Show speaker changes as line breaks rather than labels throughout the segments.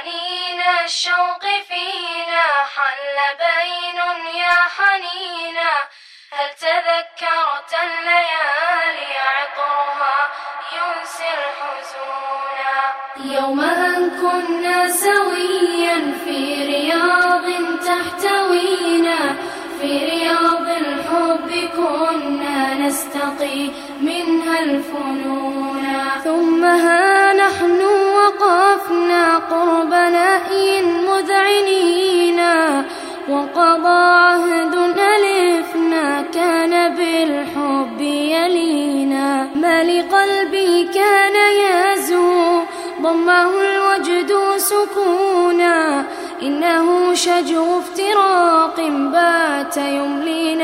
حنين الشوق فينا حل بين يا حنينا، هل تذكرت الليالي عطرها ينسي الحزونا. يوم أن كنا سويا في رياض تحتوينا، في رياض الحب كنا نستقي منها الفنون، ثم ها نحن وقفنا قرب نائي مذعنين، وقضى عهد ألفنا كان بالحب يلينا. ما لقلبي كان يزهو ضمه الوجد سكونا، إنه شجو افتراق بات يملينا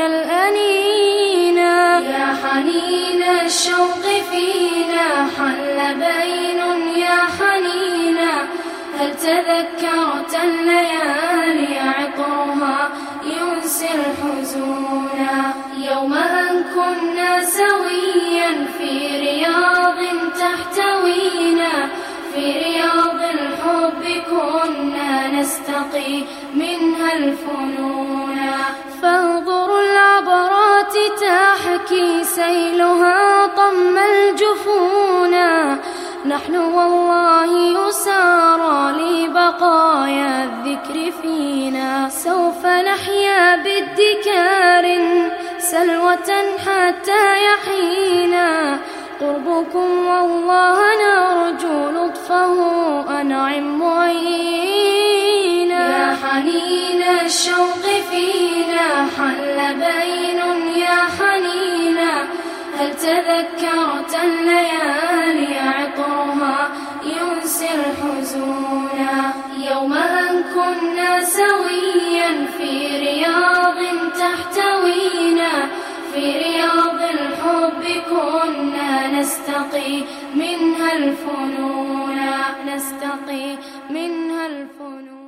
الأنينا. يا حنين الشوق فينا حل بين يا حنينا، هل تذكرت الليالي عطرها ينسي الحزونا. يوم أن كنا سويا في رياض تحتوينا، في رياض الحب كنا نستقي منها الفنون، فانظروا العبرات تحكي سيلها طم الجفونا. نحن والله يسارى لبقايا الذكر فينا، سوف نحيا بادكار سلوة حتى يحينا. قربكم والله نرجو لطفه أنعم معينا. يا حنين الشوق فينا حل بين يا حنينا، هل تذكرت الليالي عطرها ينسي الحزونا. يوم أن كنا سويا في رياض تحتوينا، في رياض الحب كنا نستقي منها الفنون، نستقي منها الفنون.